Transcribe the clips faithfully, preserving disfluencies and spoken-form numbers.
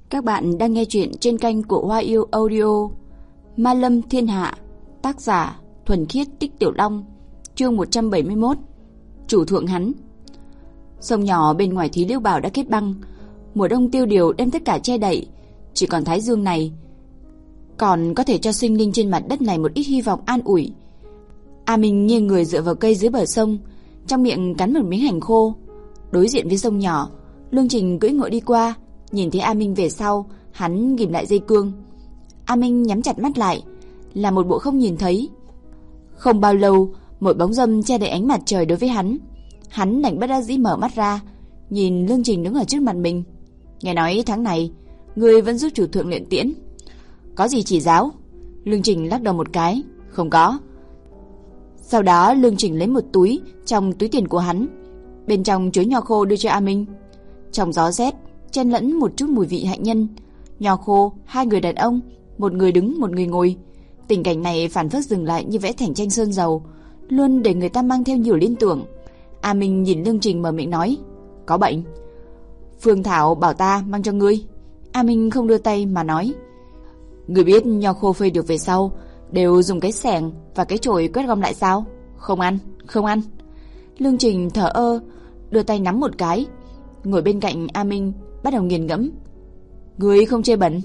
Các bạn đang nghe chuyện trên kênh của Hoa Yêu Audio. Ma Lâm Thiên Hạ, tác giả Thuần Khiết Tích Tiểu Long, chương một trăm bảy mươi mốt. Chủ thượng hắn. Sông nhỏ bên ngoài Thí Liêu Bảo đã kết băng, mùa đông tiêu điều đem tất cả che đậy, chỉ còn thái dương này còn có thể cho sinh linh trên mặt đất này một ít hy vọng an ủi. A Minh nghiêng người dựa vào cây dưới bờ sông, trong miệng cắn một miếng hành khô. Đối diện với sông nhỏ, Lương Trình cưỡi ngựa đi qua, nhìn thấy A Minh về sau, hắn ghim lại dây cương. A Minh nhắm chặt mắt lại, là một bộ không nhìn thấy. Không bao lâu, một bóng râm che đậy ánh mặt trời đối với hắn. Hắn đành bất đắc dĩ mở mắt ra, nhìn Lương Trình đứng ở trước mặt mình. Nghe nói tháng này, ngươi vẫn giúp chủ thượng luyện tiễn. Có gì chỉ giáo? Lương Trình lắc đầu một cái, không có. Sau đó Lương Trình lấy một túi trong túi tiền của hắn, bên trong chứa nho khô đưa cho A Minh. Trong gió rét chen lẫn một chút mùi vị hạnh nhân. Nho khô, hai người đàn ông, một người đứng một người ngồi. Tình cảnh này phản phất dừng lại như vẽ thành tranh sơn dầu, luôn để người ta mang theo nhiều liên tưởng. A Minh nhìn Lương Trình mở miệng nói, có bệnh. Phương Thảo bảo ta mang cho ngươi. A Minh không đưa tay mà nói, ngươi biết nho khô phơi được về sau đều dùng cái xẻng và cái chổi quét gom lại sao? Không ăn, không ăn. Lương Trình thở ơ, đưa tay nắm một cái. Ngồi bên cạnh A Minh bắt đầu nghiền ngẫm. Ngươi không chê bẩn?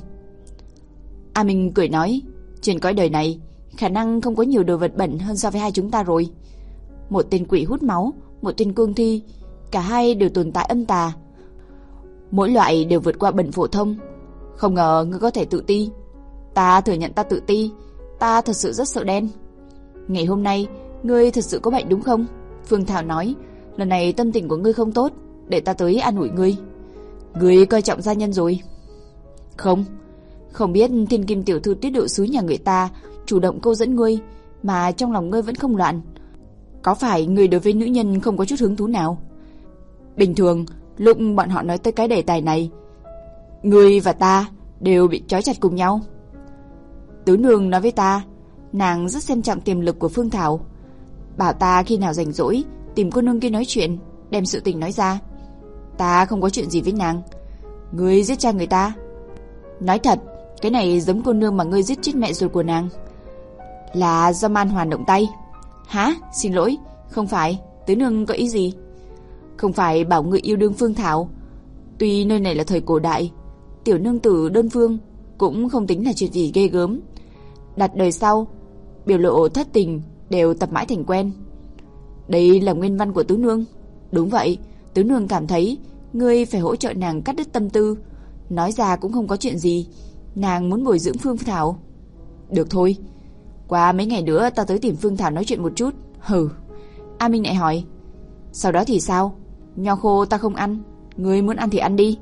A Minh cười nói, trên cõi đời này khả năng không có nhiều đồ vật bẩn hơn so với hai chúng ta rồi. Một tên quỷ hút máu, một tên cương thi, cả hai đều tồn tại âm tà, mỗi loại đều vượt qua bẩn phổ thông. Không ngờ ngươi có thể tự ti. Ta thừa nhận ta tự ti, ta thật sự rất sợ đen. Ngày hôm nay ngươi thật sự có bệnh đúng không? Phương Thảo nói, lần này tâm tình của ngươi không tốt, để ta tới an ủi ngươi. Ngươi coi trọng gia nhân rồi. Không, không biết thiên kim tiểu thư Tiết Độ Sứ nhà người ta chủ động câu dẫn ngươi, mà trong lòng ngươi vẫn không loạn. Có phải ngươi đối với nữ nhân không có chút hứng thú nào? Bình thường lúc bọn họ nói tới cái đề tài này, ngươi và ta đều bị trói chặt cùng nhau. Tứ nương nói với ta, nàng rất xem trọng tiềm lực của Phương Thảo, bảo ta khi nào rảnh rỗi tìm cô nương kia nói chuyện, đem sự tình nói ra. Ta không có chuyện gì với nàng. Ngươi giết cha người ta. Nói thật, cái này giống cô nương mà ngươi giết chết mẹ ruột của nàng, là do Man Hoàn động tay. Hả? Xin lỗi, không phải. Tứ nương có ý gì? Không phải bảo ngươi yêu đương Phương Thảo. Tuy nơi này là thời cổ đại, tiểu nương tử đơn phương cũng không tính là chuyện gì ghê gớm. Đặt đời sau, biểu lộ thất tình đều tập mãi thành quen. Đây là nguyên văn của tứ nương. Đúng vậy, tứ nương cảm thấy ngươi phải hỗ trợ nàng cắt đứt tâm tư. Nói ra cũng không có chuyện gì, nàng muốn bồi dưỡng Phương Thảo. Được thôi, qua mấy ngày nữa ta tới tìm Phương Thảo nói chuyện một chút. Hừ. A Minh lại hỏi, sau đó thì sao? Nho khô ta không ăn, ngươi muốn ăn thì ăn đi.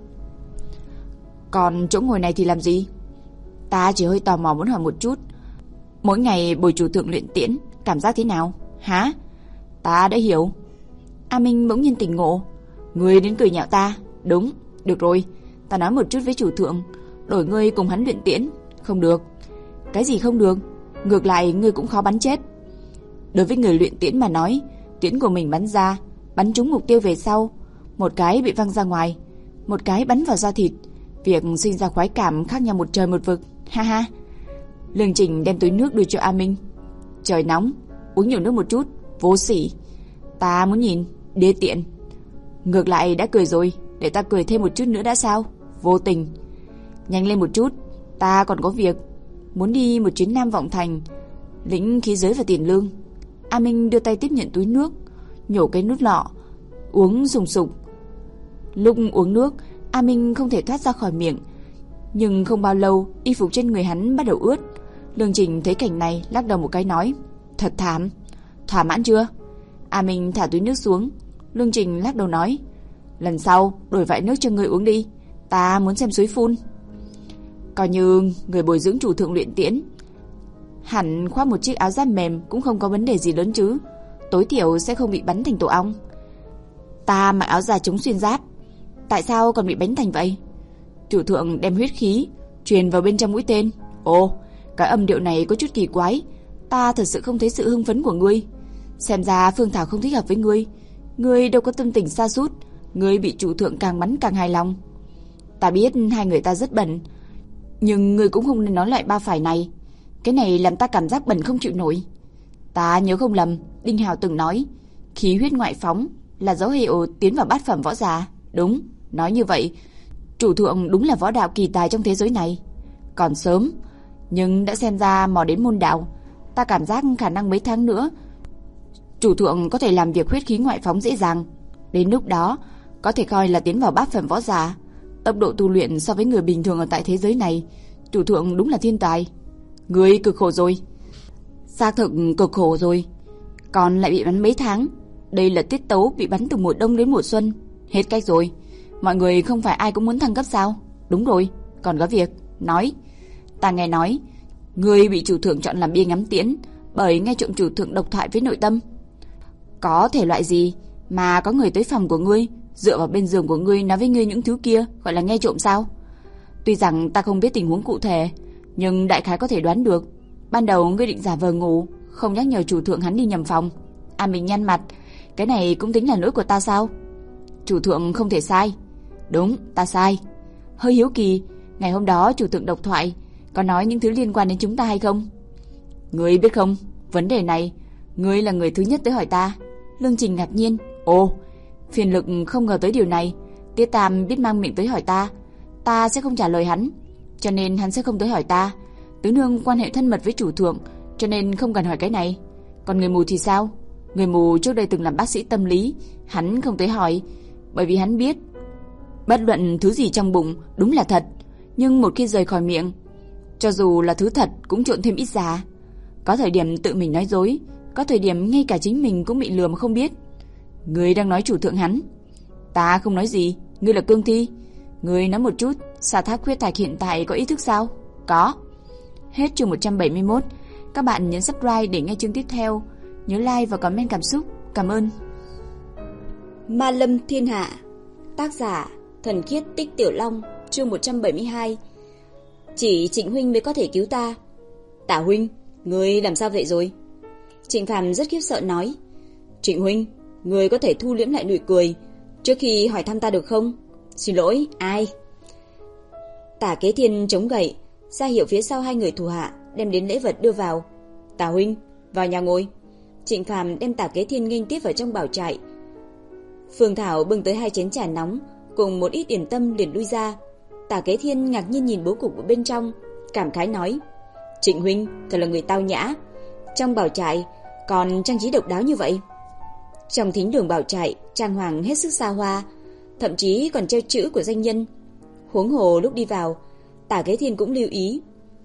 Còn chỗ ngồi này thì làm gì? Ta chỉ hơi tò mò muốn hỏi một chút, mỗi ngày bồi chủ thượng luyện tiễn cảm giác thế nào? Hả? Ta đã hiểu. A Minh bỗng nhiên tỉnh ngộ. Ngươi đến cười nhạo ta? Đúng, được rồi, ta nói một chút với chủ thượng, đổi ngươi cùng hắn luyện tiễn. Không được. Cái gì không được? Ngược lại ngươi cũng khó bắn chết. Đối với người luyện tiễn mà nói, tiễn của mình bắn ra, bắn trúng mục tiêu về sau, một cái bị văng ra ngoài, một cái bắn vào da thịt, việc sinh ra khoái cảm khác nhau một trời một vực. Ha ha. Lương Trình đem túi nước đưa cho A Minh. Trời nóng, uống nhiều nước một chút. Vô sỉ. Ta muốn nhìn. Đê tiện. Ngược lại đã cười rồi, để ta cười thêm một chút nữa đã sao? Vô tình. Nhanh lên một chút, ta còn có việc. Muốn đi một chuyến Nam Vọng Thành, lĩnh khí giới và tiền lương. A Minh đưa tay tiếp nhận túi nước, nhổ cái nút lọ, uống sùng sục. Lúc uống nước, A Minh không thể thoát ra khỏi miệng, nhưng không bao lâu y phục trên người hắn bắt đầu ướt. Lương Trình thấy cảnh này lắc đầu một cái nói, thật thảm. Thỏa mãn chưa? A Minh thả túi nước xuống. Lương Trình lắc đầu nói, lần sau đổi vại nước cho ngươi uống đi, ta muốn xem suối phun. Coi như người bồi dưỡng chủ thượng luyện tiễn, hẳn khoác một chiếc áo giáp mềm cũng không có vấn đề gì lớn chứ, tối thiểu sẽ không bị bắn thành tổ ong. Ta mặc áo da chống xuyên giáp, tại sao còn bị bắn thành vậy? Chủ thượng đem huyết khí truyền vào bên trong mũi tên. Ồ, cái âm điệu này có chút kỳ quái, ta thật sự không thấy sự hưng phấn của ngươi. Xem ra Phương Thảo không thích hợp với ngươi. Ngươi đâu có tâm tình sa sút, ngươi bị chủ thượng càng bắn càng hài lòng. Ta biết hai người ta rất bận, nhưng ngươi cũng không nên nói loại ba phải này. Cái này làm ta cảm giác bẩn không chịu nổi. Ta nhớ không lầm, Đinh Hào từng nói khí huyết ngoại phóng là dấu hiệu tiến vào bát phẩm võ giả. Đúng, nói như vậy, chủ thượng đúng là võ đạo kỳ tài trong thế giới này. Còn sớm, nhưng đã xem ra mò đến môn đạo. Ta cảm giác khả năng mấy tháng nữa chủ thượng có thể làm việc huyết khí ngoại phóng dễ dàng. Đến lúc đó có thể coi là tiến vào bát phẩm võ giả. Tốc độ tu luyện so với người bình thường ở tại thế giới này, chủ thượng đúng là thiên tài. Người cực khổ rồi. Xác thực cực khổ rồi. Còn lại bị bắn mấy tháng. Đây là tiết tấu bị bắn từ mùa đông đến mùa xuân. Hết cách rồi. Mọi người không phải ai cũng muốn thăng cấp sao? Đúng rồi, còn có việc. Nói. Ta nghe nói người bị chủ thượng chọn làm bia ngắm tiễn bởi nghe trộm chủ thượng độc thoại với nội tâm. Có thể loại gì mà có người tới phòng của ngươi, dựa vào bên giường của ngươi nói với ngươi những thứ kia, gọi là nghe trộm sao? Tuy rằng ta không biết tình huống cụ thể, nhưng đại khái có thể đoán được. Ban đầu ngươi định giả vờ ngủ, không nhắc nhở chủ thượng hắn đi nhầm phòng. À, mình nhăn mặt. Cái này cũng tính là lỗi của ta sao? Chủ thượng không thể sai. Đúng, ta sai. Hơi hiếu kỳ, ngày hôm đó chủ thượng độc thoại có nói những thứ liên quan đến chúng ta hay không? Ngươi biết không, vấn đề này ngươi là người thứ nhất tới hỏi ta. Lương Trình ngạc nhiên. Ồ, phiền lực không ngờ tới điều này. Tiết Tam biết mang miệng tới hỏi ta, ta sẽ không trả lời hắn, cho nên hắn sẽ không tới hỏi ta. Tứ nương quan hệ thân mật với chủ thượng, cho nên không cần hỏi cái này. Còn người mù thì sao? Người mù trước đây từng làm bác sĩ tâm lý, hắn không tới hỏi, bởi vì hắn biết bất luận thứ gì trong bụng đúng là thật, nhưng một khi rời khỏi miệng, cho dù là thứ thật cũng trộn thêm ít giả. Có thời điểm tự mình nói dối, có thời điểm ngay cả chính mình cũng bị lừa mà không biết. Ngươi đang nói chủ thượng hắn. Ta không nói gì, ngươi là cương thi. Ngươi nói một chút, xà thác khuyết thạch hiện tại có ý thức sao? Có. Hết chương một trăm bảy mươi mốt. Các bạn nhấn subscribe để nghe chương tiếp theo. Nhớ like và comment cảm xúc. Cảm ơn. Ma Lâm Thiên Hạ. Tác giả Thần Khiết Tích Tiểu Long. Chương một trăm bảy mươi hai. Chỉ Trịnh huynh mới có thể cứu ta. Tả huynh, ngươi làm sao vậy rồi? Trịnh Phàm rất khiếp sợ nói. Trịnh huynh, ngươi có thể thu liễm lại nụ cười trước khi hỏi thăm ta được không? Xin lỗi, ai? Tả Kế Thiên chống gậy ra hiệu phía sau hai người thủ hạ đem đến lễ vật đưa vào. Tả huynh, vào nhà ngồi. Trịnh Phàm đem Tả Kế Thiên nghênh tiếp vào trong bảo trại. Phương Thảo bưng tới hai chén trà nóng cùng một ít điểm tâm liền lui ra. Tả Kế Thiên ngạc nhiên nhìn bố cục ở bên trong, cảm khái nói: Trịnh huynh thật là người tao nhã, trong bảo trại còn trang trí độc đáo như vậy. Trong thính đường bảo trại trang hoàng hết sức xa hoa, thậm chí còn treo chữ của danh nhân. Huống hồ lúc đi vào, Tả Kế Thiên cũng lưu ý,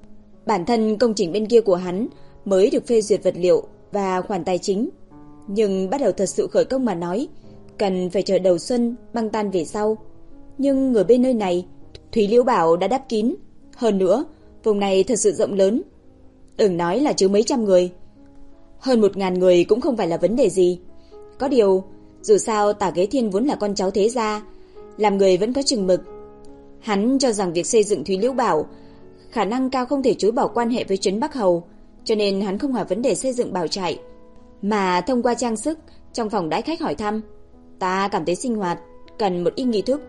bản thân công trình bên kia của hắn mới được phê duyệt vật liệu và khoản tài chính, nhưng bắt đầu thật sự khởi công mà nói, cần phải chờ đầu xuân băng tan về sau. Nhưng người bên nơi này, Thúy Liễu Bảo đã đắp kín, hơn nữa vùng này thật sự rộng lớn, đừng nói là chứa mấy trăm người, hơn một ngàn người cũng không phải là vấn đề gì. Có điều, dù sao Tả Kế Thiên vốn là con cháu thế gia, làm người vẫn có chừng mực. Hắn cho rằng việc xây dựng Thúy Liễu Bảo khả năng cao không thể chối bỏ quan hệ với Trấn Bắc Hầu, cho nên hắn không hỏi vấn đề xây dựng bảo trại, mà thông qua trang sức trong phòng đãi khách hỏi thăm. Ta cảm thấy sinh hoạt cần một ít nghi thức,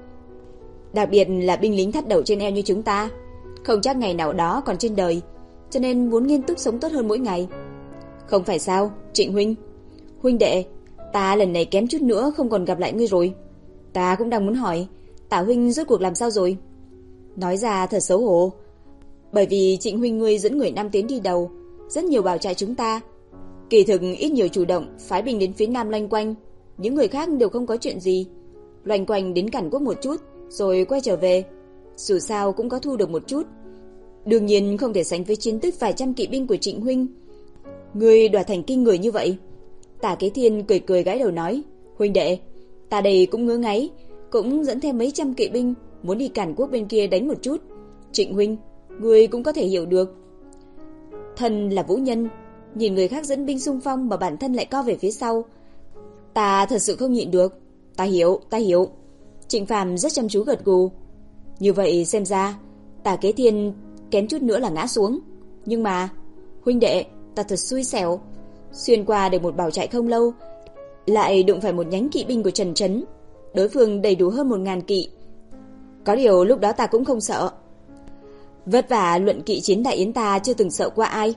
đặc biệt là binh lính thắt đầu trên eo như chúng ta, không chắc ngày nào đó còn trên đời, cho nên muốn nghiêm túc sống tốt hơn mỗi ngày. Không phải sao, Trịnh huynh? Huynh đệ, ta lần này kém chút nữa không còn gặp lại ngươi rồi. Ta cũng đang muốn hỏi, Tả huynh rốt cuộc làm sao rồi? Nói ra thật xấu hổ, bởi vì Trịnh huynh ngươi dẫn người Nam tiến đi đầu, rất nhiều bảo trại chúng ta kỳ thực ít nhiều chủ động phái binh đến phía Nam loanh quanh, những người khác đều không có chuyện gì, loanh quanh đến Cản Quốc một chút rồi quay trở về, dù sao cũng có thu được một chút. Đương nhiên không thể sánh với chiến tích vài trăm kỵ binh của Trịnh huynh. Ngươi đoạt thành kinh người như vậy. Tả Kế Thiên cười cười gãi đầu nói, huynh đệ, ta đây cũng ngứa ngáy, cũng dẫn thêm mấy trăm kỵ binh muốn đi Cản Quốc bên kia đánh một chút. Trịnh huynh, ngươi cũng có thể hiểu được, thân là vũ nhân, nhìn người khác dẫn binh xung phong mà bản thân lại co về phía sau, ta thật sự không nhịn được. Ta hiểu, ta hiểu. Trịnh Phàm rất chăm chú gật gù. Như vậy xem ra Tả Kế Thiên kém chút nữa là ngã xuống. Nhưng mà huynh đệ, ta thật xui xẻo, xuyên qua được một bảo trại không lâu lại đụng phải một nhánh kỵ binh của Trần Trấn. Đối phương đầy đủ hơn một ngàn kỵ, Có điều lúc đó ta cũng không sợ. Vất vả luận kỵ chiến đại yến ta chưa từng sợ qua ai.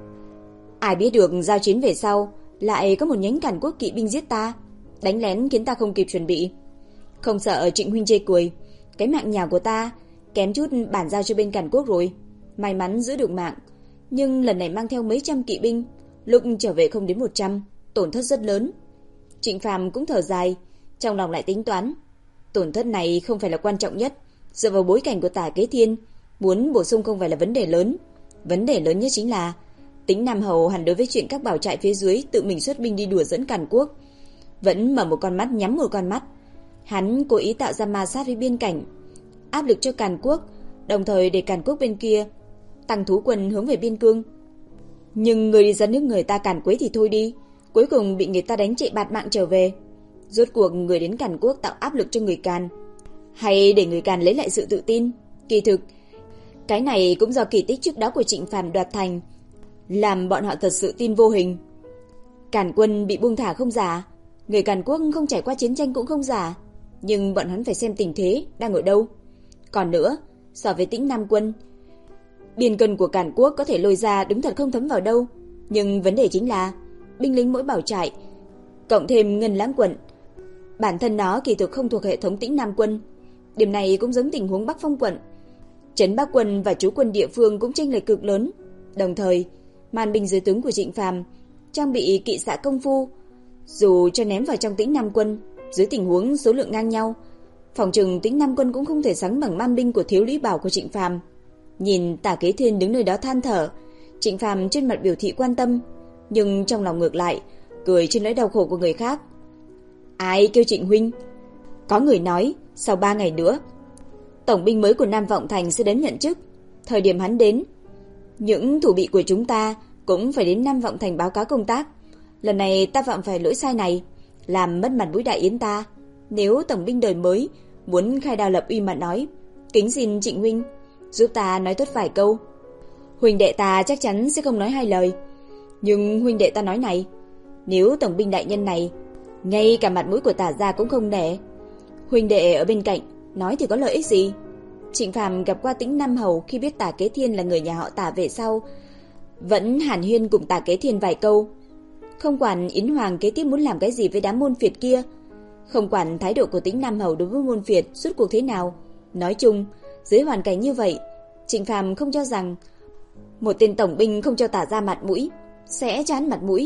Ai biết được giao chiến về sau lại có một nhánh Càn Quốc kỵ binh giết ta, đánh lén khiến ta không kịp chuẩn bị. Không sợ Trịnh huynh chê cười, cái mạng nhỏ của ta kém chút bản giao cho bên Càn Quốc rồi. May mắn giữ được mạng, nhưng lần này mang theo mấy trăm kỵ binh, lúc trở về không đến một trăm, tổn thất rất lớn. Trịnh Phàm cũng thở dài, trong lòng lại tính toán, tổn thất này không phải là quan trọng nhất, dựa vào bối cảnh của Tả Kế Thiên, muốn bổ sung không phải là vấn đề lớn. Vấn đề lớn nhất chính là Tĩnh Nam Hầu hẳn đối với chuyện các bảo trại phía dưới tự mình xuất binh đi đùa dẫn Càn Quốc vẫn mở một con mắt nhắm một con mắt. Hắn cố ý tạo ra ma sát với biên cảnh, áp lực cho Càn Quốc, đồng thời để Càn Quốc bên kia tăng thú quân hướng về biên cương. Nhưng người đi dẫn nước người ta càn quấy thì thôi đi, cuối cùng bị người ta đánh chạy bạt mạng trở về. Rốt cuộc người đến Càn Quốc tạo áp lực cho người Càn, hay để người Càn lấy lại sự tự tin? Kỳ thực, cái này cũng do kỳ tích trước đó của Trịnh Phàm đoạt thành, làm bọn họ thật sự tin vô hình. Càn quân bị buông thả không giả, người Càn Quốc không trải qua chiến tranh cũng không giả, nhưng bọn hắn phải xem tình thế đang ở đâu. Còn nữa, so với Tĩnh Nam quân, biên cân của Càn Quốc có thể lôi ra đứng thật không thấm vào đâu, nhưng vấn đề chính là binh lính mỗi bảo trại, cộng thêm Ngân Lãng quận, bản thân nó kỳ thực không thuộc hệ thống Tĩnh Nam quân. Điểm này cũng giống tình huống Bắc Phong quận, Trấn Bắc quân và trú quân địa phương cũng chênh lệch cực lớn. Đồng thời, màn binh dưới tướng của Trịnh Phàm trang bị kỵ xạ công phu, dù cho ném vào trong Tĩnh Nam quân, dưới tình huống số lượng ngang nhau, phòng trừng Tĩnh Nam quân cũng không thể sánh bằng man binh của Thiếu Lý Bảo của Trịnh Phàm. Nhìn Tả Kế Thiên đứng nơi đó than thở, Trịnh Phàm trên mặt biểu thị quan tâm, nhưng trong lòng ngược lại cười trên nỗi đau khổ của người khác. Ai kêu Trịnh huynh? Có người nói sau ba ngày nữa tổng binh mới của Nam Vọng Thành sẽ đến nhận chức. Thời điểm hắn đến, những thủ bị của chúng ta cũng phải đến Nam Vọng Thành báo cáo công tác. Lần này ta phạm phải lỗi sai này, làm mất mặt mũi đại yến ta. Nếu tổng binh đời mới muốn khai đao lập uy mà nói, kính xin Trịnh huynh giúp ta nói tốt vài câu. Huynh đệ ta chắc chắn sẽ không nói hai lời. Nhưng huynh đệ ta nói này, nếu tổng binh đại nhân này ngay cả mặt mũi của Tả gia cũng không nể, huynh đệ ở bên cạnh nói thì có lợi ích gì? Trịnh Phàm gặp qua Tĩnh Nam Hầu khi biết Tả Kế Thiên là người nhà họ Tả về sau, vẫn hàn huyên cùng Tả Kế Thiên vài câu. Không quản Yến Hoàng kế tiếp muốn làm cái gì với đám môn phiệt kia, không quản thái độ của Tĩnh Nam Hầu đối với môn phiệt suốt cuộc thế nào, nói chung, dưới hoàn cảnh như vậy, Trịnh Phàm không cho rằng một tên tổng binh không cho Tả gia mặt mũi sẽ chán mặt mũi.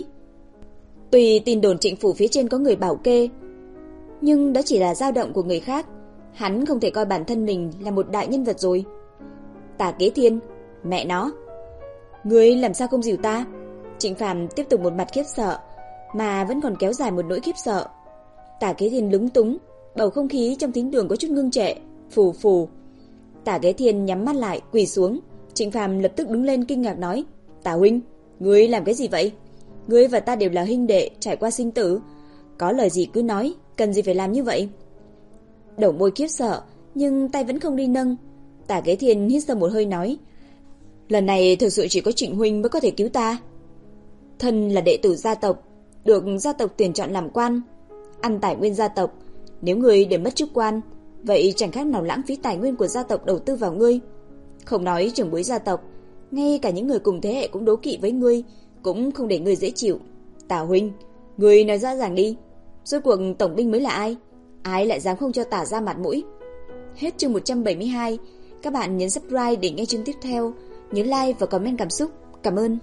Tuy tin đồn Trịnh phủ phía trên có người bảo kê, nhưng đó chỉ là dao động của người khác, hắn không thể coi bản thân mình là một đại nhân vật rồi. Tả Kế Thiên, mẹ nó, ngươi làm sao không dìu ta? Trịnh Phàm tiếp tục một mặt khiếp sợ, mà vẫn còn kéo dài một nỗi khiếp sợ. Tả Kế Thiên lúng túng, bầu không khí trong thính đường có chút ngưng trệ, phù phù. Tả Kế Thiên nhắm mắt lại, quỳ xuống. Trịnh Phàm lập tức đứng lên kinh ngạc nói: "Tả huynh, ngươi làm cái gì vậy? Ngươi và ta đều là huynh đệ trải qua sinh tử, có lời gì cứ nói, cần gì phải làm như vậy?" Đầu môi khiếp sợ, nhưng tay vẫn không đi nâng. Tả Kế Thiên hít sâu một hơi nói: "Lần này thực sự chỉ có Trịnh huynh mới có thể cứu ta. Thân là đệ tử gia tộc, được gia tộc tuyển chọn làm quan, ăn tài nguyên gia tộc, nếu ngươi để mất chức quan, vậy chẳng khác nào lãng phí tài nguyên của gia tộc đầu tư vào ngươi. Không nói trưởng bối gia tộc, ngay cả những người cùng thế hệ cũng đố kỵ với ngươi, cũng không để ngươi dễ chịu. Tả huynh, ngươi nói rõ ràng đi, rốt cuộc tổng binh mới là ai? Ai lại dám không cho Tả gia mặt mũi?" Hết chương một trăm bảy mươi hai. Các bạn nhấn subscribe để nghe chương tiếp theo, nhớ like và comment cảm xúc. Cảm ơn.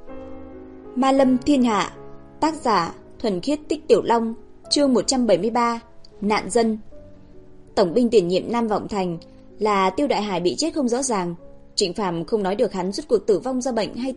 Ma Lâm Thiên Hạ, tác giả Thuần Khiết Tích Tiểu Long, chương một trăm bảy mươi ba, nạn dân. Tổng binh tiền nhiệm Nam Vọng Thành là Tiêu Đại Hải bị chết không rõ ràng, Trịnh Phàm không nói được hắn rốt cuộc tử vong do bệnh hay.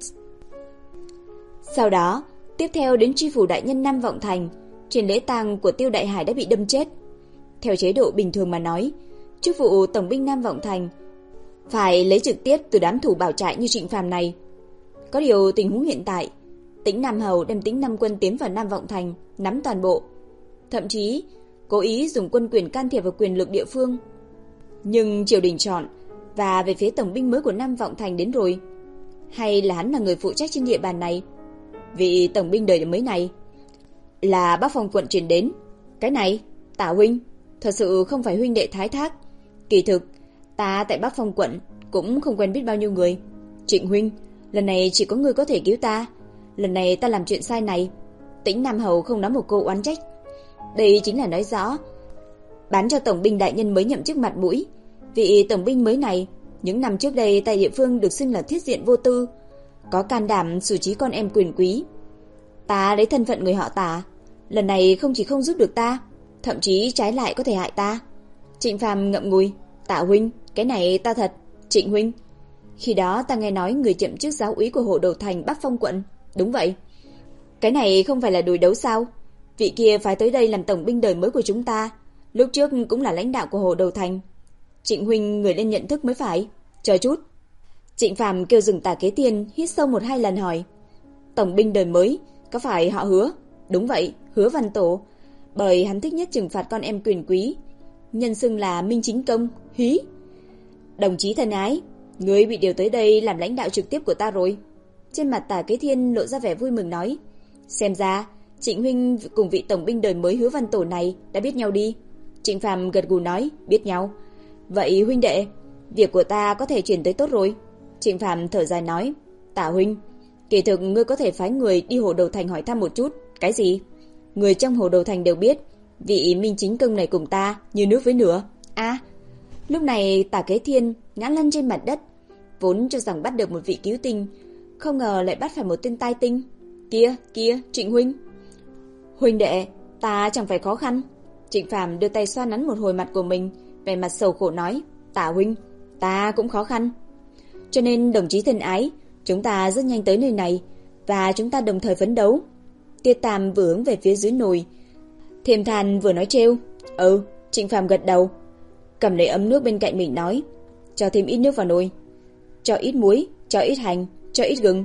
Sau đó, tiếp theo đến tri phủ đại nhân Nam Vọng Thành, trên lễ tang của Tiêu Đại Hải đã bị đâm chết. Theo chế độ bình thường mà nói, chức vụ tổng binh Nam Vọng Thành phải lấy trực tiếp từ đám thủ bảo trại như Trịnh Phàm này. Có điều tình huống hiện tại, Tĩnh Nam Hầu đem Tĩnh Nam quân tiến vào Nam Vọng Thành, nắm toàn bộ, thậm chí cố ý dùng quân quyền can thiệp vào quyền lực địa phương. Nhưng triều đình chọn và về phía tổng binh mới của Nam Vọng Thành đến rồi, hay là hắn là người phụ trách trên địa bàn này? Vị tổng binh đời mới này là Bắc Phong quận truyền đến. Cái này, Tả huynh, thật sự không phải huynh đệ thái thác, Kỳ thực, ta tại Bắc Phong quận cũng không quen biết bao nhiêu người. Trịnh huynh, lần này chỉ có ngươi có thể cứu ta. Lần này ta làm chuyện sai này. Tĩnh Nam Hầu không nói một câu oán trách. Đây chính là nói rõ bán cho tổng binh đại nhân mới nhậm chức mặt mũi. Vị tổng binh mới này, những năm trước đây tại địa phương được xưng là thiết diện vô tư, có can đảm xử trí con em quyền quý. Ta lấy thân phận người họ Tả, lần này không chỉ không giúp được ta, thậm chí trái lại có thể hại ta. Trịnh Phàm ngậm ngùi, Tạ huynh, cái này ta thật. Trịnh huynh, khi đó ta nghe nói người nhậm chức giáo úy của Hồ Đầu Thành Bắc Phong quận. Đúng vậy. Cái này không phải là đối đấu sao? Vị kia phải tới đây làm tổng binh đời mới của chúng ta, lúc trước cũng là lãnh đạo của Hồ Đầu Thành. Trịnh huynh người lên nhận thức mới phải. Chờ chút. Trịnh Phàm kêu dừng Tả Kế Tiên, hít sâu một hai lần hỏi, tổng binh đời mới có phải họ Hứa? Đúng vậy, Hứa Văn Tổ. Bởi hắn thích nhất trừng phạt con em quyền quý, nhân xưng là Minh Chính Công. Hí. Đồng chí thân ái, ngươi bị điều tới đây làm lãnh đạo trực tiếp của ta rồi. Trên mặt Tả Kế Thiên lộ ra vẻ vui mừng nói, xem ra Trịnh huynh cùng vị tổng binh đời mới Hứa Văn Tổ này đã biết nhau đi. Trịnh Phàm gật gù nói, biết nhau. Vậy huynh đệ, việc của ta có thể chuyển tới tốt rồi. Trịnh Phàm thở dài nói, Tả huynh, kỳ thực ngươi có thể phái người đi Hồ Đầu Thành hỏi thăm một chút. Cái gì? Người trong Hồ Đầu Thành đều biết vị Minh Chính Công này cùng ta như nước với lửa. A. Lúc này Tả Kế Thiên ngã lăn trên mặt đất, vốn cho rằng bắt được một vị cứu tinh, không ngờ lại bắt phải một tên tai tinh. Kia, kia, Trịnh huynh. Huynh đệ, ta chẳng phải khó khăn. Trịnh Phàm đưa tay xoa nắn một hồi mặt của mình, vẻ mặt sầu khổ nói, Tả huynh, ta cũng khó khăn. Cho nên đồng chí thân ái, chúng ta rất nhanh tới nơi này, và chúng ta đồng thời phấn đấu. Tiết Tam vừa hướng về phía dưới nồi, Thiềm Than vừa nói trêu. Ừ. Trịnh Phàm gật đầu, cầm lấy ấm nước bên cạnh mình nói, cho thêm ít nước vào nồi, cho ít muối, cho ít hành, cho ít gừng.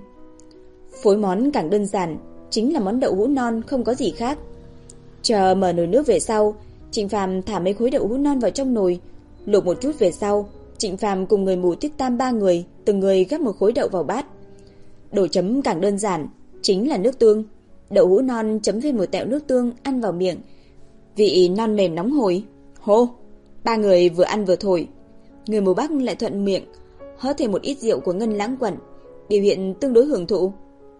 Phối món càng đơn giản, chính là món đậu hũ non, không có gì khác. Chờ mở nồi nước về sau, Trịnh Phàm thả mấy khối đậu hũ non vào trong nồi, luộc một chút về sau, Trịnh Phàm cùng người mù Tiết Tam ba người từng người gắp một khối đậu vào bát. Đồ chấm càng đơn giản, chính là nước tương. Đậu hũ non chấm thêm một tẹo nước tương, ăn vào miệng, vị non mềm nóng hổi. Hô! Ba người vừa ăn vừa thổi. Người mù Bắc lại thuận miệng hớt thêm một ít rượu của Ngân Lãng Quận, biểu hiện tương đối hưởng thụ.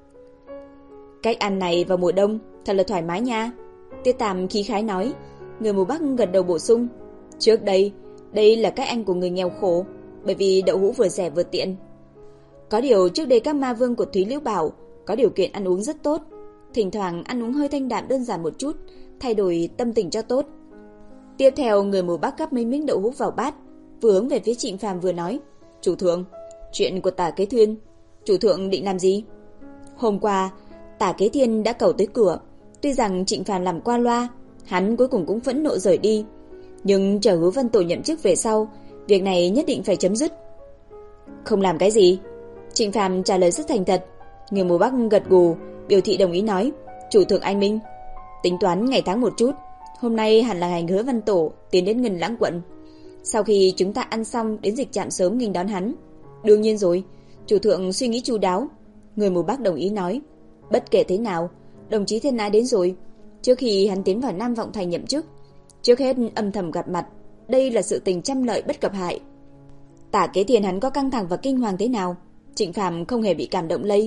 Cách ăn này vào mùa đông thật là thoải mái nha. Tiết Tam khí khái nói. Người mù Bắc gật đầu bổ sung, trước đây đây là cách ăn của người nghèo khổ, bởi vì đậu hũ vừa rẻ vừa tiện. Có điều trước đây các ma vương của Thúy Liễu Bảo có điều kiện ăn uống rất tốt, thỉnh thoảng ăn uống hơi thanh đạm đơn giản một chút, thay đổi tâm tình cho tốt. Tiếp theo người mù Bắc gắp mấy miếng đậu hũ vào bát, vừa hướng về phía Trịnh Phàm vừa nói, chủ thượng, chuyện của Tả Kế Thiên, chủ thượng định làm gì? Hôm qua Tả Kế Thiên đã cầu tới cửa, tuy rằng Trịnh Phàm làm qua loa, hắn cuối cùng cũng phẫn nộ rời đi, nhưng chờ Hứa Văn Tổ nhậm chức về sau, việc này nhất định phải chấm dứt. Không làm cái gì? Trịnh Phàm trả lời rất thành thật. Người mù Bắc gật gù, biểu thị đồng ý nói, chủ thượng anh minh. Tính toán ngày tháng một chút, hôm nay hẳn là ngày Hứa Văn Tổ tiến đến Ngân Lãng Quận. Sau khi chúng ta ăn xong đến dịch trạm sớm nghênh đón hắn. Đương nhiên rồi, chủ thượng suy nghĩ chu đáo. Người mù Bắc đồng ý nói, bất kể thế nào, đồng chí Thiên Ái đến rồi. Trước khi hắn tiến vào Nam Vọng Thành nhậm chức, trước hết âm thầm gặp mặt, đây là sự tình trăm lợi bất cập hại. Tả Kế Thiên hắn có căng thẳng và kinh hoàng thế nào, Trịnh Phàm không hề bị cảm động lây.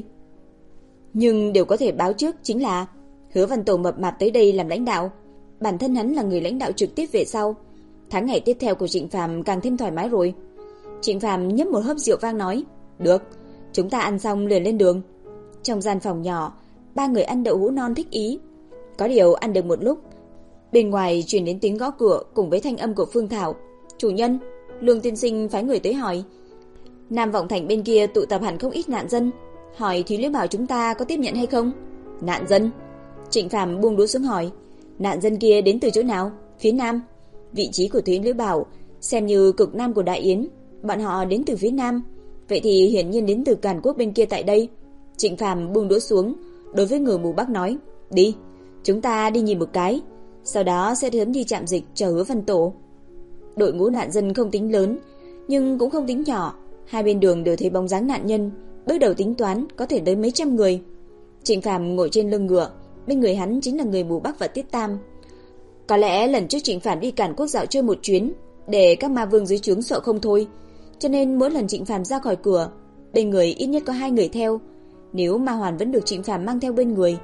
Nhưng điều có thể báo trước chính là Hứa Văn Tổ mập mạp tới đây làm lãnh đạo, bản thân hắn là người lãnh đạo trực tiếp về sau. Tháng ngày tiếp theo của Trịnh Phàm càng thêm thoải mái rồi. Trịnh Phàm nhấp một hớp rượu vang nói, được, chúng ta ăn xong liền lên đường. Trong gian phòng nhỏ, ba người ăn đậu hũ non thích ý. Có điều ăn được một lúc, bên ngoài truyền đến tiếng gõ cửa cùng với thanh âm của Phương Thảo. Chủ nhân, Lương tiên sinh phái người tới hỏi, Nam Vọng Thành bên kia tụ tập hẳn không ít nạn dân, hỏi Thúy Liễu Bảo chúng ta có tiếp nhận hay không? Nạn dân? Trịnh Phàm buông đũa xuống hỏi, nạn dân kia đến từ chỗ nào? Phía Nam. Vị trí của Thúy Liễu Bảo xem như cực Nam của Đại Yến, bọn họ đến từ phía Nam, vậy thì hiển nhiên đến từ Càn Quốc bên kia tại đây. Trịnh Phàm buông đũa xuống, đối với người mù Bắc nói, đi, chúng ta đi nhìn một cái, sau đó sẽ sớm đi trạm dịch chờ Hứa Văn Tổ. Đội ngũ nạn dân không tính lớn, nhưng cũng không tính nhỏ, hai bên đường đều thấy bóng dáng nạn nhân, bước đầu tính toán có thể tới mấy trăm người. Trịnh Phàm ngồi trên lưng ngựa, bên người hắn chính là người mù Bắc và Tiết Tam. Có lẽ lần trước Trịnh Phàm đi Càn Quốc dạo chơi một chuyến, để các ma vương dưới trướng sợ không thôi. Cho nên mỗi lần Trịnh Phàm ra khỏi cửa, bên người ít nhất có hai người theo. Nếu Ma Hoàn vẫn được Trịnh Phàm mang theo bên người,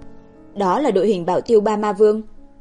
đó là đội hình bảo tiêu ba ma vương.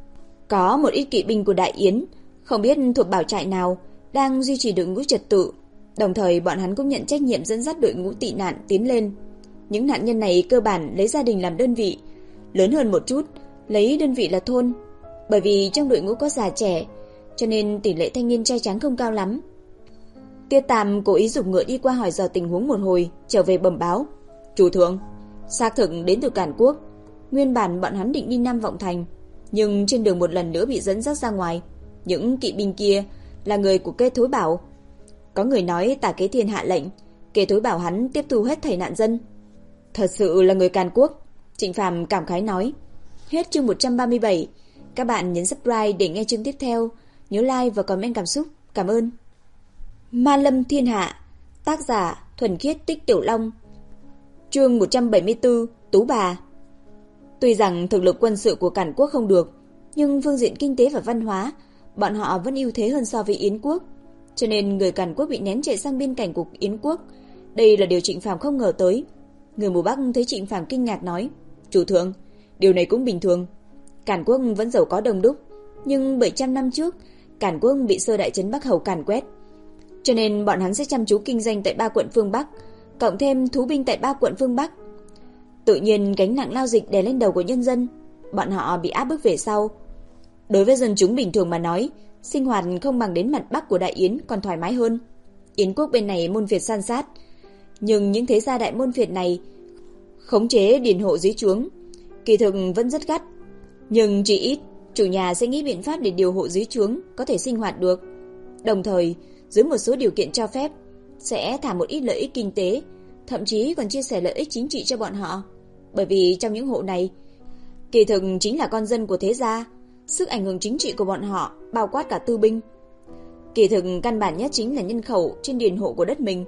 Có một ít kỵ binh của Đại Yến, không biết thuộc bảo trại nào, đang duy trì đội ngũ trật tự. Đồng thời bọn hắn cũng nhận trách nhiệm dẫn dắt đội ngũ tị nạn tiến lên. Những nạn nhân này cơ bản lấy gia đình làm đơn vị, lớn hơn một chút lấy đơn vị là thôn. Bởi vì trong đội ngũ có già trẻ, cho nên tỷ lệ thanh niên trai tráng không cao lắm. Tiết Tam cố ý giục ngựa đi qua hỏi dò tình huống một hồi, trở về bẩm báo: "Chủ thượng, xác thực đến từ Càn Quốc. Nguyên bản bọn hắn định đi Nam Vọng Thành, nhưng trên đường một lần nữa bị dẫn dắt ra ngoài. Những kỵ binh kia là người của Kê Thối Bảo. Có người nói Tả Kế Thiên hạ lệnh, Kê Thối Bảo hắn tiếp thu hết thảy nạn dân." Thật sự là người Càn Quốc, Trịnh Phàm cảm khái nói. Hết chương một trăm ba mươi bảy. Các bạn nhấn subscribe để nghe chương tiếp theo, nhớ like và comment cảm xúc. Cảm ơn. Ma Lâm Thiên Hạ, tác giả Thuần Khiết Tích Tiểu Long. Chương một trăm bảy mươi tư, Tú Bà. Tuy rằng thực lực quân sự của Càn Quốc không được, nhưng phương diện kinh tế và văn hóa, bọn họ vẫn ưu thế hơn so với Yến Quốc. Cho nên người Càn Quốc bị ném chạy sang biên cảnh của Yến Quốc. Đây là điều Trịnh Phàm không ngờ tới. Người mù Bắc thấy Trịnh Phàm kinh ngạc nói: "Chủ thượng, điều này cũng bình thường. Càn Quốc vẫn giàu có đông đúc, nhưng bảy trăm năm trước, Càn Quốc bị Sơ Đại Trấn Bắc Hầu càn quét. Cho nên bọn hắn sẽ chăm chú kinh doanh tại ba quận phương Bắc, cộng thêm thú binh tại ba quận phương Bắc. Tự nhiên gánh nặng lao dịch đè lên đầu của nhân dân, bọn họ bị áp bức về sau. Đối với dân chúng bình thường mà nói, sinh hoạt không bằng đến mặt Bắc của Đại Yến còn thoải mái hơn. Yến Quốc bên này môn phiệt san sát, nhưng những thế gia đại môn phiệt này khống chế điền hộ dưới trướng, kỳ thực vẫn rất gắt. Nhưng chỉ ít, chủ nhà sẽ nghĩ biện pháp để điều hộ dưới trướng có thể sinh hoạt được. Đồng thời, dưới một số điều kiện cho phép, sẽ thả một ít lợi ích kinh tế, thậm chí còn chia sẻ lợi ích chính trị cho bọn họ. Bởi vì trong những hộ này, kỳ thực chính là con dân của thế gia, sức ảnh hưởng chính trị của bọn họ bao quát cả tư binh. Kỳ thực căn bản nhất chính là nhân khẩu trên điền hộ của đất mình.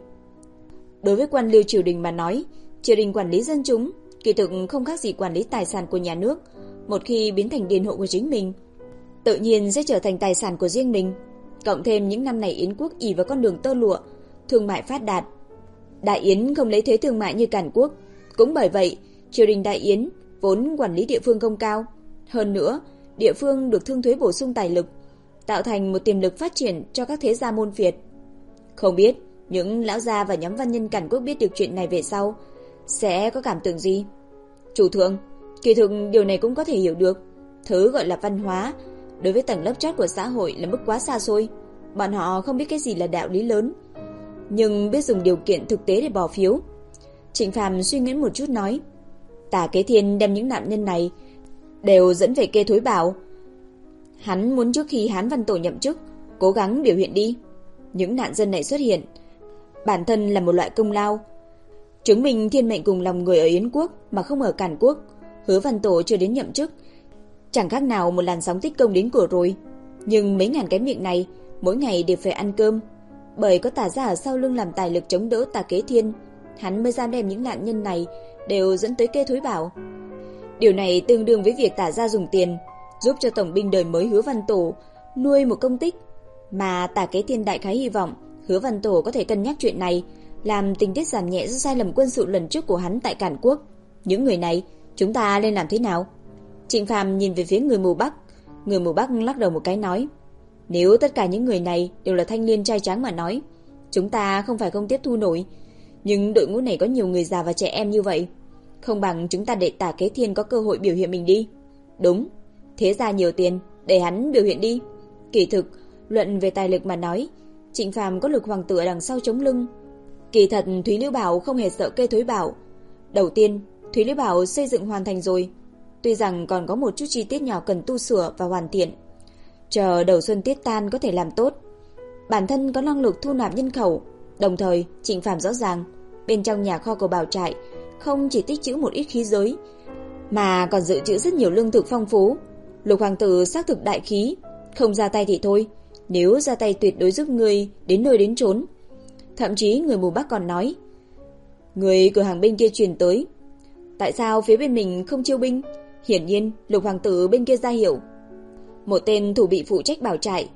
Đối với quan liêu triều đình mà nói, triều đình quản lý dân chúng, kỳ thực không khác gì quản lý tài sản của nhà nước. Một khi biến thành điền hộ của chính mình, tự nhiên sẽ trở thành tài sản của riêng mình. Cộng thêm những năm này Yến Quốc ỷ vào con đường tơ lụa, thương mại phát đạt. Đại Yến không lấy thế thương mại như Càn Quốc, cũng bởi vậy, triều đình Đại Yến vốn quản lý địa phương không cao. Hơn nữa, địa phương được thương thuế bổ sung tài lực, tạo thành một tiềm lực phát triển cho các thế gia môn phiệt. Không biết những lão gia và nhóm văn nhân Càn Quốc biết được chuyện này về sau sẽ có cảm tưởng gì? Chủ thượng, kỳ thực điều này cũng có thể hiểu được. Thứ gọi là văn hóa đối với tầng lớp chót của xã hội là mức quá xa xôi. Bọn họ không biết cái gì là đạo lý lớn, nhưng biết dùng điều kiện thực tế để bỏ phiếu. Trịnh Phàm suy nghĩ một chút nói: Tả Kế Thiên đem những nạn nhân này đều dẫn về Kê Thối Bảo. Hắn muốn trước khi Hán Văn Tổ nhậm chức, cố gắng biểu hiện đi. Những nạn dân này xuất hiện, bản thân là một loại công lao, chứng minh thiên mệnh cùng lòng người ở Yến Quốc mà không ở Càn Quốc. Hứa Văn Tổ chưa đến nhậm chức, chẳng khác nào một làn sóng tích công đến cửa rồi. Nhưng mấy ngàn cái miệng này mỗi ngày đều phải ăn cơm, bởi có Tả gia ở sau lưng làm tài lực chống đỡ Tả Kế Thiên, hắn mới dám đem những nạn nhân này đều dẫn tới Kê Thối Bảo. Điều này tương đương với việc Tả gia dùng tiền giúp cho tổng binh đời mới Hứa Văn Tổ nuôi một công tích, mà Tả Kế Thiên đại khái hy vọng Hứa Văn Tổ có thể cân nhắc chuyện này, làm tình tiết giảm nhẹ do sai lầm quân sự lần trước của hắn tại Càn Quốc. Những người này, chúng ta nên làm thế nào? Trịnh Phàm nhìn về phía người mù Bắc. Người mù Bắc lắc đầu một cái nói: Nếu tất cả những người này đều là thanh niên trai tráng mà nói, chúng ta không phải không tiếp thu nổi. Nhưng đội ngũ này có nhiều người già và trẻ em như vậy, không bằng chúng ta để Tả Kế Thiên có cơ hội biểu hiện mình đi. Đúng, thế ra nhiều tiền, để hắn biểu hiện đi. Kỳ thực, luận về tài lực mà nói, Trịnh Phàm có lực hoàng tử ở đằng sau chống lưng. Kỳ thật Thúy Liễu Bảo không hề sợ Kê Thối Bảo. Đầu tiên, Thúy Liễu Bảo xây dựng hoàn thành rồi, tuy rằng còn có một chút chi tiết nhỏ cần tu sửa và hoàn thiện. Chờ đầu xuân tiết tan có thể làm tốt. Bản thân có năng lực thu nạp nhân khẩu. Đồng thời, Trịnh Phàm rõ ràng, bên trong nhà kho của Bảo trại không chỉ tích trữ một ít khí giới, mà còn dự trữ rất nhiều lương thực phong phú. Lục hoàng tử xác thực đại khí, không ra tay thì thôi, nếu ra tay tuyệt đối giúp ngươi đến nơi đến chốn. Thậm chí người mù Bắc còn nói: Người cửa hàng bên kia truyền tới, tại sao phía bên mình không chiêu binh? Hiển nhiên Lục hoàng tử bên kia ra hiệu. Một tên thủ bị phụ trách Bảo trại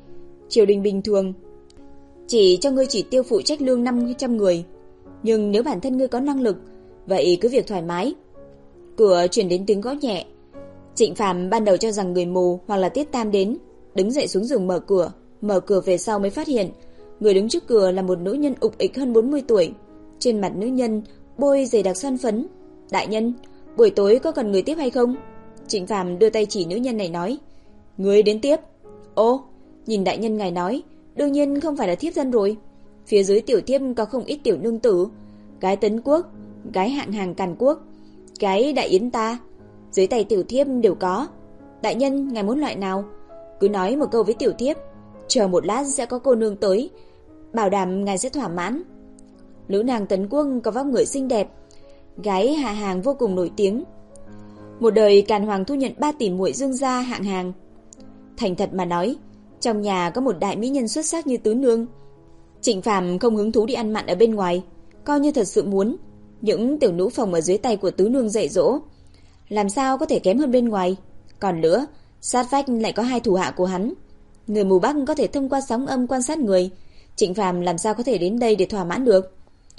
Triều đình bình thường chỉ cho ngươi chỉ tiêu phụ trách lương năm trăm người, nhưng nếu bản thân ngươi có năng lực, vậy cứ việc thoải mái. Cửa truyền đến tiếng gõ nhẹ. Trịnh Phàm ban đầu cho rằng người mù hoặc là Tiết Tam đến, đứng dậy xuống giường mở cửa, mở cửa về sau mới phát hiện, người đứng trước cửa là một nữ nhân ục ịch hơn bốn mươi tuổi, trên mặt nữ nhân bôi dày đặc son phấn. "Đại nhân, buổi tối có cần người tiếp hay không?" Trịnh Phàm đưa tay chỉ nữ nhân này nói, "Người đến tiếp." "Ô, nhìn đại nhân ngài nói, đương nhiên không phải là thiếp thân rồi. Phía dưới tiểu thiếp có không ít tiểu nương tử, gái Tấn Quốc, gái hạng hàng Càn Quốc, gái Đại Yến ta, dưới tay tiểu thiếp đều có. Đại nhân, ngài muốn loại nào? Cứ nói một câu với tiểu thiếp, chờ một lát sẽ có cô nương tới, bảo đảm ngài sẽ thỏa mãn." Nữ nàng Tấn Quốc có vóc người xinh đẹp, gái hạ hàng vô cùng nổi tiếng. Một đời Càn Hoàng thu nhận ba tỷ muội dương gia hạng hàng. Thành thật mà nói, trong nhà có một đại mỹ nhân xuất sắc như tứ nương. Trịnh Phàm không hứng thú đi ăn mặn ở bên ngoài, coi như thật sự muốn, những tiểu nữ phòng ở dưới tay của tứ nương dạy dỗ, làm sao có thể kém hơn bên ngoài. Còn nữa, sát vách lại có hai thủ hạ của hắn. Người mù Bắc có thể thông qua sóng âm quan sát người, Trịnh Phàm làm sao có thể đến đây để thỏa mãn được.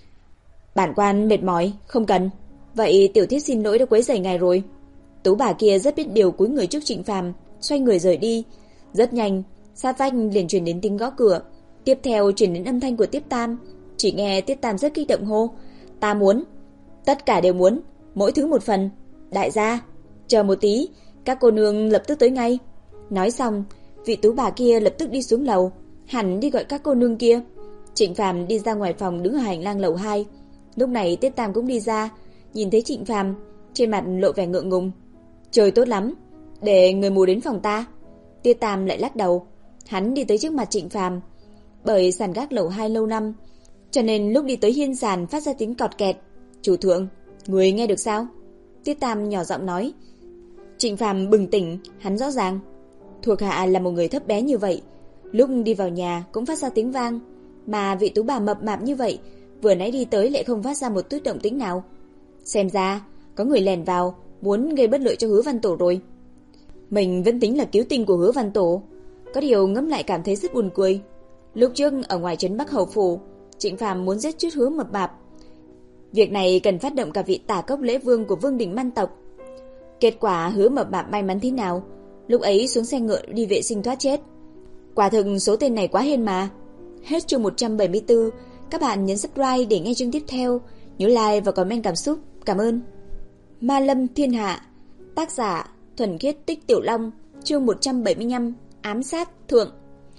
"Bản quan mệt mỏi, không cần. Vậy tiểu thiếp xin lỗi đã quấy rầy ngài rồi." Tú bà kia rất biết điều, cúi người trước Trịnh Phàm, xoay người rời đi. Rất nhanh, sát vách liền truyền đến tiếng gõ cửa, tiếp theo truyền đến âm thanh của Tiết Tam. Chỉ nghe Tiết Tam rất kích động hô, "Ta muốn, tất cả đều muốn, mỗi thứ một phần. Đại gia, chờ một tí, các cô nương lập tức tới ngay." Nói xong, vị tú bà kia lập tức đi xuống lầu, hẳn đi gọi các cô nương kia. Trịnh Phàm đi ra ngoài phòng, đứng ở hành lang lầu hai. Lúc này Tiết Tam cũng đi ra, nhìn thấy Trịnh Phàm, trên mặt lộ vẻ ngượng ngùng. "Trời tốt lắm, để người mù đến phòng ta." Tiết Tam lại lắc đầu. Hắn đi tới trước mặt Trịnh Phàm, bởi sàn gác lầu hai lâu năm, cho nên lúc đi tới hiên sàn phát ra tiếng cọt kẹt. "Chủ thượng, người nghe được sao?" Tiết Tam nhỏ giọng nói. Trịnh Phàm bừng tỉnh, hắn rõ ràng thuộc hạ là một người thấp bé như vậy, lúc đi vào nhà cũng phát ra tiếng vang, mà vị tú bà mập mạp như vậy, vừa nãy đi tới lại không phát ra một chút động tĩnh nào. Xem ra có người lèn vào, muốn gây bất lợi cho Hứa Văn Tổ rồi. Mình vẫn tính là cứu tinh của Hứa Văn Tổ, có điều ngẫm lại cảm thấy rất buồn cười. Lúc trước ở ngoài trấn Bắc Hầu phủ, Trịnh Phàm muốn giết chết Hứa mập mạp. Việc này cần phát động cả vị Tả Cốc Lễ Vương của Vương đình Man tộc. Kết quả Hứa mập mạp may mắn thế nào, lúc ấy xuống xe ngựa đi vệ sinh thoát chết. Quả thực số tên này quá hên mà. Hết chương một trăm bảy mươi tư, các bạn nhấn subscribe để nghe chương tiếp theo, nhớ like và comment cảm xúc. Cảm ơn. Ma Lâm Thiên Hạ, tác giả Thuần Khiết Tích Tiểu Long, chương một trăm bảy mươi lăm, ám sát thượng.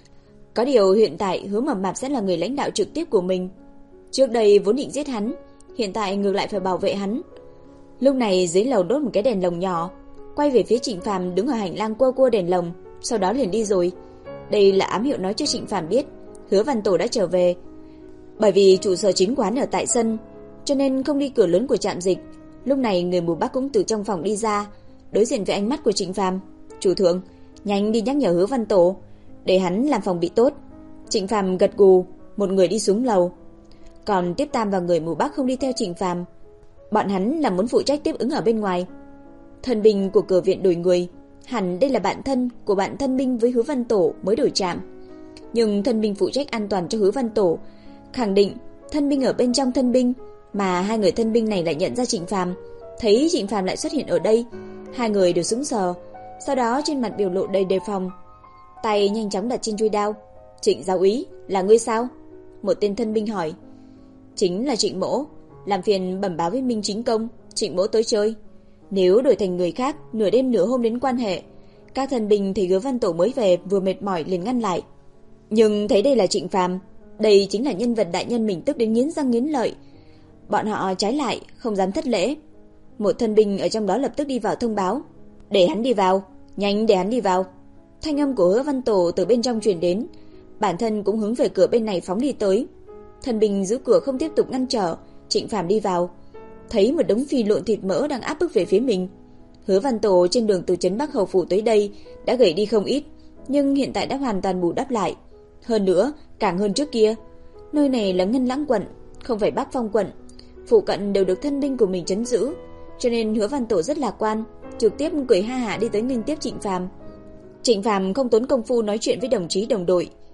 Có điều hiện tại Hứa mập mạp sẽ là người lãnh đạo trực tiếp của mình. Trước đây vốn định giết hắn, hiện tại ngược lại phải bảo vệ hắn. Lúc này dưới lầu đốt một cái đèn lồng nhỏ, quay về phía Trịnh Phàm đứng ở hành lang cua cua đèn lồng, sau đó liền đi rồi. Đây là ám hiệu nói cho Trịnh Phàm biết Hứa Văn Tổ đã trở về. Bởi vì trụ sở chính quán ở tại sân, cho nên không đi cửa lớn của trạm dịch. Lúc này người mù Bắc cũng từ trong phòng đi ra, đối diện với ánh mắt của Trịnh Phàm. "Chủ thượng, nhanh đi nhắc nhở Hứa Văn Tổ, để hắn làm phòng bị tốt." Trịnh Phàm gật gù, một người đi xuống lầu. Còn Tiết Tam và người mù Bắc không đi theo Trịnh Phàm. Bọn hắn là muốn phụ trách tiếp ứng ở bên ngoài. Thân binh của cửa viện đổi người, hẳn đây là bạn thân của bạn thân binh với Hứa Văn Tổ mới đổi trạm. Nhưng thân binh phụ trách an toàn cho Hứa Văn Tổ, khẳng định thân binh ở bên trong thân binh, mà hai người thân binh này lại nhận ra Trịnh Phàm, thấy Trịnh Phàm lại xuất hiện ở đây, hai người đều sững sờ, sau đó trên mặt biểu lộ đầy đề phòng, tay nhanh chóng đặt trên chuôi đao. "Trịnh giáo úy, là ngươi sao?" Một tên thân binh hỏi. "Chính là Trịnh mỗ, làm phiền bẩm báo với Minh Chính công, Trịnh mỗ tới chơi." Nếu đổi thành người khác, nửa đêm nửa hôm đến quan hệ, các thân binh thấy Hứa Văn Tổ mới về vừa mệt mỏi liền ngăn lại. Nhưng thấy đây là Trịnh Phàm, đây chính là nhân vật đại nhân mình tức đến nghiến răng nghiến lợi, bọn họ trái lại không dám thất lễ. Một thân binh ở trong đó lập tức đi vào thông báo, "Để hắn đi vào, nhanh để hắn đi vào." Thanh âm của Hứa Văn Tổ từ bên trong truyền đến, bản thân cũng hướng về cửa bên này phóng đi tới. Thân binh giữ cửa không tiếp tục ngăn trở, Trịnh Phàm đi vào, thấy một đống phi lộn thịt mỡ đang áp bức về phía mình. Hứa Văn Tổ trên đường từ trấn Bắc Hầu phủ tới đây đã gầy đi không ít, nhưng hiện tại đã hoàn toàn bù đắp lại. Hơn nữa, càng hơn trước kia, nơi này là Ngân Lãng quận, không phải Bắc Phong quận, phụ cận đều được thân binh của mình trấn giữ, cho nên Hứa Văn Tổ rất lạc quan, trực tiếp cười ha hả đi tới nghênh tiếp Trịnh Phàm. Trịnh Phàm không tốn công phu nói chuyện với đồng chí đồng đội,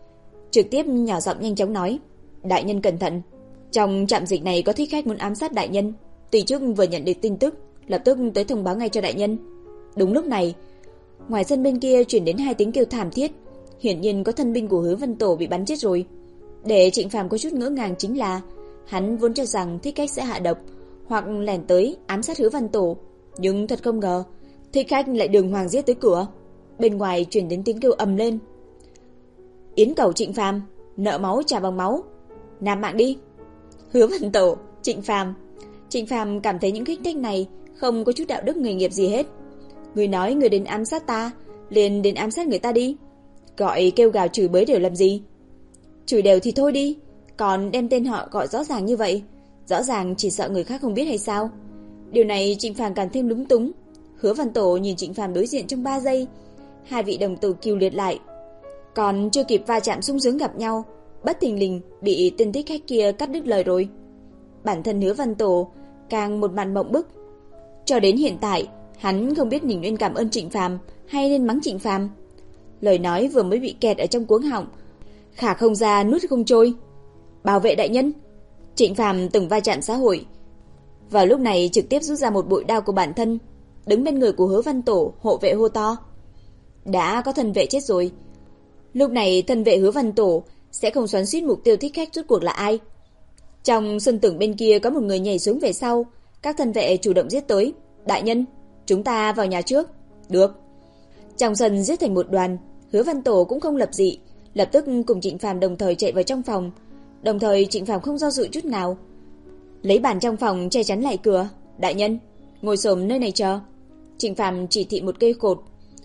trực tiếp nhỏ giọng nhanh chóng nói: "Đại nhân cẩn thận, trong trạm dịch này có thích khách muốn ám sát đại nhân. Tỷ chức vừa nhận được tin tức, lập tức tới thông báo ngay cho đại nhân." Đúng lúc này, ngoài sân bên kia truyền đến hai tiếng kêu thảm thiết, hiển nhiên có thân binh của Hứa Văn Tổ bị bắn chết rồi. Để Trịnh Phàm có chút ngỡ ngàng chính là hắn vốn cho rằng thích khách sẽ hạ độc hoặc lẻn tới ám sát Hứa Văn Tổ, nhưng thật không ngờ, thích khách lại đường hoàng giết tới cửa. Bên ngoài truyền đến tiếng kêu ầm lên: "Yến cầu Trịnh Phàm, nợ máu trả bằng máu, nạp mạng đi." Hứa Văn Tổ, Trịnh Phàm. Trịnh Phàm cảm thấy những thích khách này không có chút đạo đức nghề nghiệp gì hết. Người nói người đến ám sát ta, liền đến ám sát người ta đi. Gọi kêu gào chửi bới đều làm gì? Chửi đều thì thôi đi, còn đem tên họ gọi rõ ràng như vậy, rõ ràng chỉ sợ người khác không biết hay sao? Điều này Trịnh Phàm càng thêm lúng túng. Hứa Văn Tổ nhìn Trịnh Phàm đối diện trong ba giây, hai vị đồng tử kiều liệt lại. Còn chưa kịp va chạm sung sướng gặp nhau, bất thình lình bị tên thích khách kia cắt đứt lời rồi. Bản thân Hứa Văn Tổ càng một mặt mộng bức. Cho đến hiện tại, hắn không biết mình nên cảm ơn Trịnh Phàm hay nên mắng Trịnh Phàm. Lời nói vừa mới bị kẹt ở trong cuống họng, khả không ra nuốt không trôi. "Bảo vệ đại nhân." Trịnh Phàm từng va chạm xã hội, vào lúc này trực tiếp rút ra một bội đao của bản thân, đứng bên người của Hứa Văn Tổ, hộ vệ hô to: "Đã có thân vệ chết rồi." Lúc này thân vệ Hứa Văn Tổ sẽ không xoắn xuýt mục tiêu thích khách rốt cuộc là ai. Trong sân tưởng bên kia có một người nhảy xuống về sau, các thân vệ chủ động giết tới. "Đại nhân, chúng ta vào nhà trước." "Được." Trong sân giết thành một đoàn, Hứa Văn Tổ cũng không lập dị, lập tức cùng Trịnh Phàm đồng thời chạy vào trong phòng. Đồng thời Trịnh Phàm không do dự chút nào, lấy bàn trong phòng che chắn lại cửa. "Đại nhân, ngồi xổm nơi này chờ." Trịnh Phàm chỉ thị một cây cột.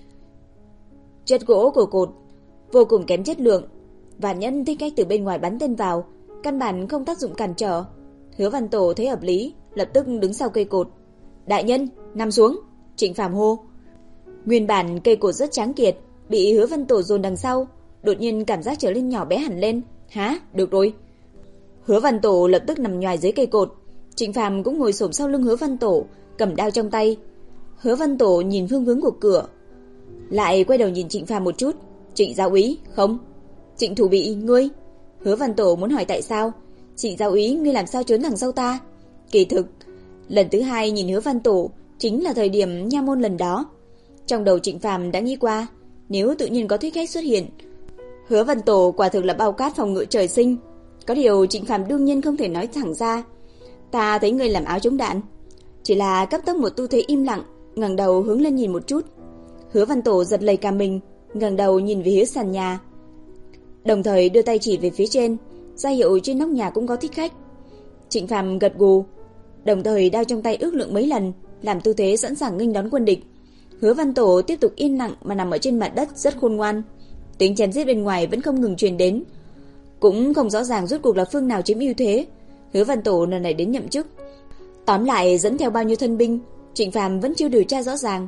Chất gỗ của cột vô cùng kém chất lượng, vạn nhân thích cách từ bên ngoài bắn tên vào, căn bản không tác dụng cản trở. Hứa Văn Tổ thấy hợp lý, lập tức đứng sau cây cột. "Đại nhân, nằm xuống." Trịnh Phàm hô. Nguyên bản cây cột rất tráng kiệt, bị Hứa Văn Tổ dồn đằng sau, đột nhiên cảm giác trở nên nhỏ bé hẳn lên. "Hả? Được rồi." Hứa Văn Tổ lập tức nằm nhoài dưới cây cột. Trịnh Phàm cũng ngồi xổm sau lưng Hứa Văn Tổ, cầm đao trong tay. Hứa Văn Tổ nhìn phương hướng của cửa, lại quay đầu nhìn Trịnh Phàm một chút. "Trịnh giáo úy." "Không." "Trịnh thủ bị, ngươi?" Hứa Văn Tổ muốn hỏi tại sao. "Trịnh giáo úy, ngươi làm sao trốn đằng sau ta?" Kỳ thực, lần thứ hai nhìn Hứa Văn Tổ chính là thời điểm nha môn lần đó. Trong đầu Trịnh Phàm đã nghĩ qua, nếu tự nhiên có thích khách xuất hiện, Hứa Văn Tổ quả thực là bao cát phòng ngự trời sinh. Có điều Trịnh Phàm đương nhiên không thể nói thẳng ra. "Ta thấy ngươi làm áo chống đạn." Chỉ là cấp tốc một tư thế im lặng, ngẩng đầu hướng lên nhìn một chút. Hứa Văn Tổ giật lầy cả mình, ngẩng đầu nhìn về phía sàn nhà, đồng thời đưa tay chỉ về phía trên, ra hiệu trên nóc nhà cũng có thích khách. Trịnh Phàm gật gù, đồng thời đao trong tay ước lượng mấy lần, làm tư thế sẵn sàng nghênh đón quân địch. Hứa Văn Tổ tiếp tục yên lặng mà nằm ở trên mặt đất rất khôn ngoan. Tiếng chém giết bên ngoài vẫn không ngừng truyền đến, cũng không rõ ràng rốt cuộc là phương nào chiếm ưu thế. Hứa Văn Tổ lần này đến nhậm chức, tóm lại dẫn theo bao nhiêu thân binh, Trịnh Phàm vẫn chưa điều tra rõ ràng.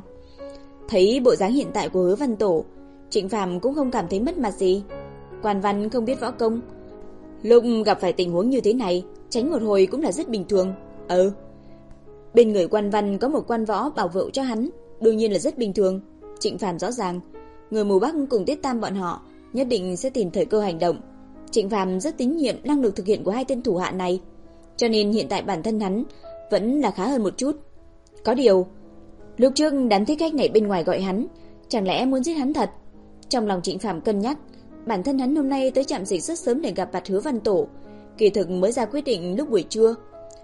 Thấy bộ dáng hiện tại của Hứa Văn Tổ, Trịnh Phàm cũng không cảm thấy mất mặt gì. Quan văn không biết võ công, lúc gặp phải tình huống như thế này, tránh một hồi cũng là rất bình thường. Ừ, bên người quan văn có một quan võ bảo vệ cho hắn, đương nhiên là rất bình thường. Trịnh Phàm rõ ràng, người mù Bắc cùng Tiết Tam bọn họ nhất định sẽ tìm thời cơ hành động. Trịnh Phàm rất tín nhiệm năng lực thực hiện của hai tên thủ hạ này, cho nên hiện tại bản thân hắn vẫn là khá hơn một chút. Có điều, lúc trước đám thích khách này bên ngoài gọi hắn, chẳng lẽ muốn giết hắn thật? Trong lòng Trịnh Phàm cân nhắc, bản thân hắn hôm nay tới trạm dịch rất sớm để gặp mặt Hứa Văn Tổ, kỳ thực mới ra quyết định lúc buổi trưa.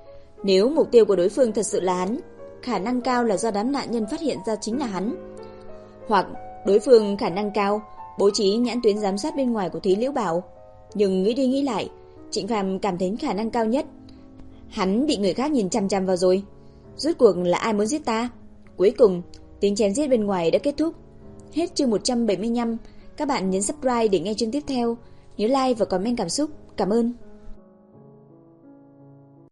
Nếu mục tiêu của đối phương thật sự là hắn, khả năng cao là do đám nạn nhân phát hiện ra chính là hắn, hoặc đối phương khả năng cao bố trí nhãn tuyến giám sát bên ngoài của Thúy Liễu Bảo. Nhưng nghĩ đi nghĩ lại, Trịnh Phàm cảm thấy khả năng cao nhất hắn bị người khác nhìn chằm chằm vào rồi. Rốt cuộc là ai muốn giết ta? Cuối cùng, tiếng chém giết bên ngoài đã kết thúc. Hết chương một trăm bảy mươi lăm. Các bạn nhấn subscribe để nghe chương tiếp theo. Nhớ like và comment cảm xúc. Cảm ơn.